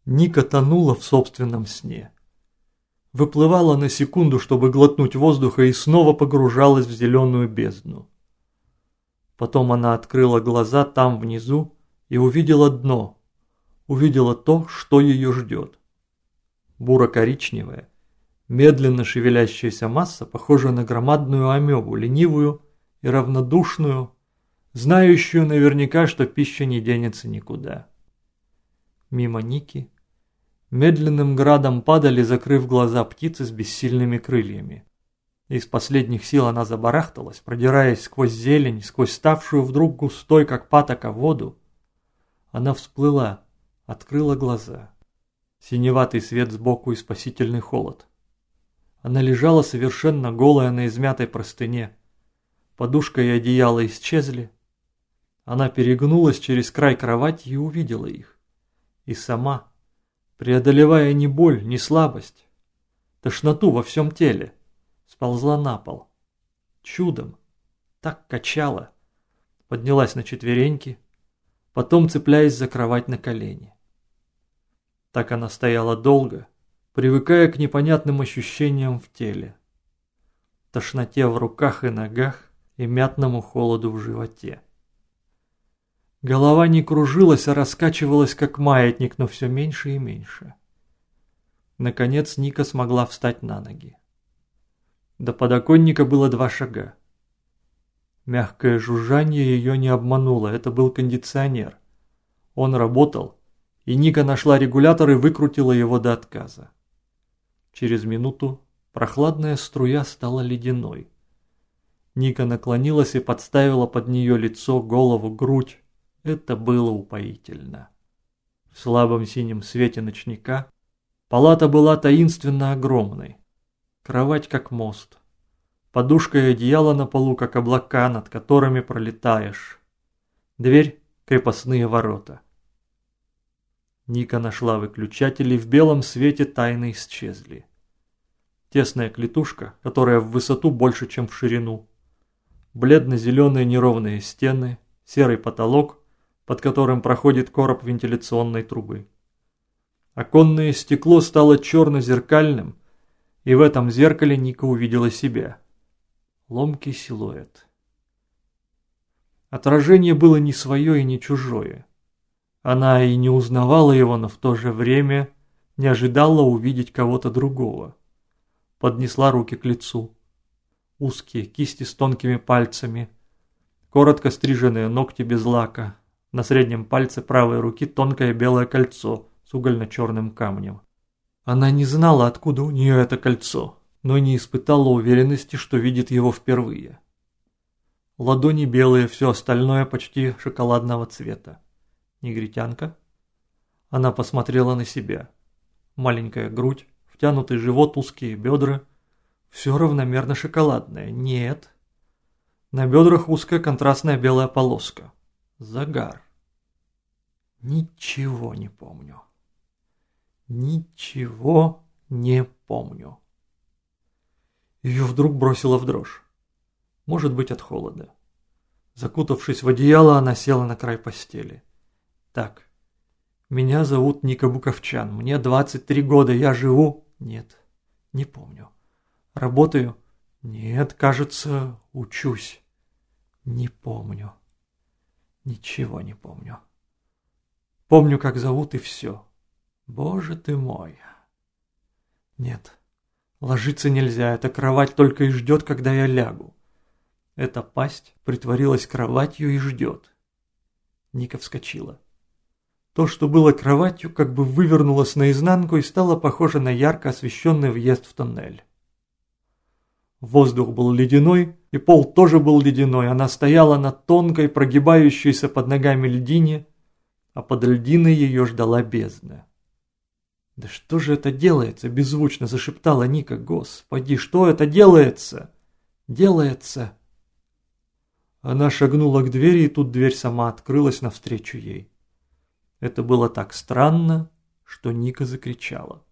Ника тонула в собственном сне. Выплывала на секунду, чтобы глотнуть воздуха, и снова погружалась в зеленую бездну. Потом она открыла глаза там внизу и увидела дно. Увидела то, что ее ждет. Буро-коричневая, медленно шевелящаяся масса, похожая на громадную амебу, ленивую и равнодушную, знающую наверняка, что пища не денется никуда. Мимо Ники медленным градом падали, закрыв глаза, птицы с бессильными крыльями. Из последних сил она забарахталась, продираясь сквозь зелень, сквозь ставшую вдруг густой, как патока, воду. Она всплыла, открыла глаза. Синеватый свет сбоку и спасительный холод. Она лежала совершенно голая на измятой простыне. Подушка и одеяло исчезли. Она перегнулась через край кровати и увидела их. И сама, преодолевая ни боль, ни слабость, тошноту во всем теле, сползла на пол. Чудом, так качала, поднялась на четвереньки, потом цепляясь за кровать на колени. Так она стояла долго, привыкая к непонятным ощущениям в теле, тошноте в руках и ногах и мятному холоду в животе. Голова не кружилась, а раскачивалась, как маятник, но все меньше и меньше. Наконец Ника смогла встать на ноги. До подоконника было 2 шага. Мягкое жужжание ее не обмануло, это был кондиционер. Он работал, и Ника нашла регулятор и выкрутила его до отказа. Через минуту прохладная струя стала ледяной. Ника наклонилась и подставила под нее лицо, голову, грудь. Это было упоительно. В слабом синем свете ночника палата была таинственно огромной. Кровать как мост. Подушка и одеяло на полу, как облака, над которыми пролетаешь. Дверь — крепостные ворота. Ника нашла выключатель, и в белом свете тайны исчезли. Тесная клетушка, которая в высоту больше, чем в ширину. Бледно-зеленые неровные стены, серый потолок, под которым проходит короб вентиляционной трубы. Оконное стекло стало черно-зеркальным, и в этом зеркале Ника увидела себя. Ломкий силуэт. Отражение было не свое и не чужое. Она и не узнавала его, но в то же время не ожидала увидеть кого-то другого. Поднесла руки к лицу. Узкие кисти с тонкими пальцами, коротко стриженные ногти без лака. На среднем пальце правой руки тонкое белое кольцо с угольно-черным камнем. Она не знала, откуда у нее это кольцо, но не испытала уверенности, что видит его впервые. Ладони белые, все остальное почти шоколадного цвета. Негритянка? Она посмотрела на себя. Маленькая грудь, втянутый живот, узкие бедра. Все равномерно шоколадное. Нет. На бедрах узкая контрастная белая полоска. Загар. Ничего не помню. Ничего не помню. Ее вдруг бросило в дрожь. Может быть, от холода. Закутавшись в одеяло, она села на край постели. Так, меня зовут Ника Буковчан, мне 23 года, я живу? Нет, не помню. Работаю? Нет, кажется, учусь. Не помню. Ничего не помню. Помню, как зовут, и все. Боже ты мой. Нет, ложиться нельзя, эта кровать только и ждет, когда я лягу. Эта пасть притворилась кроватью и ждет. Ника вскочила. То, что было кроватью, как бы вывернулось наизнанку и стало похоже на ярко освещенный въезд в тоннель. Воздух был ледяной, и пол тоже был ледяной. Она стояла на тонкой, прогибающейся под ногами льдине, а под льдиной ее ждала бездна. «Да что же это делается?» – беззвучно зашептала Ника. «Господи, что это делается? Делается!» Она шагнула к двери, и тут дверь сама открылась навстречу ей. Это было так странно, что Ника закричала.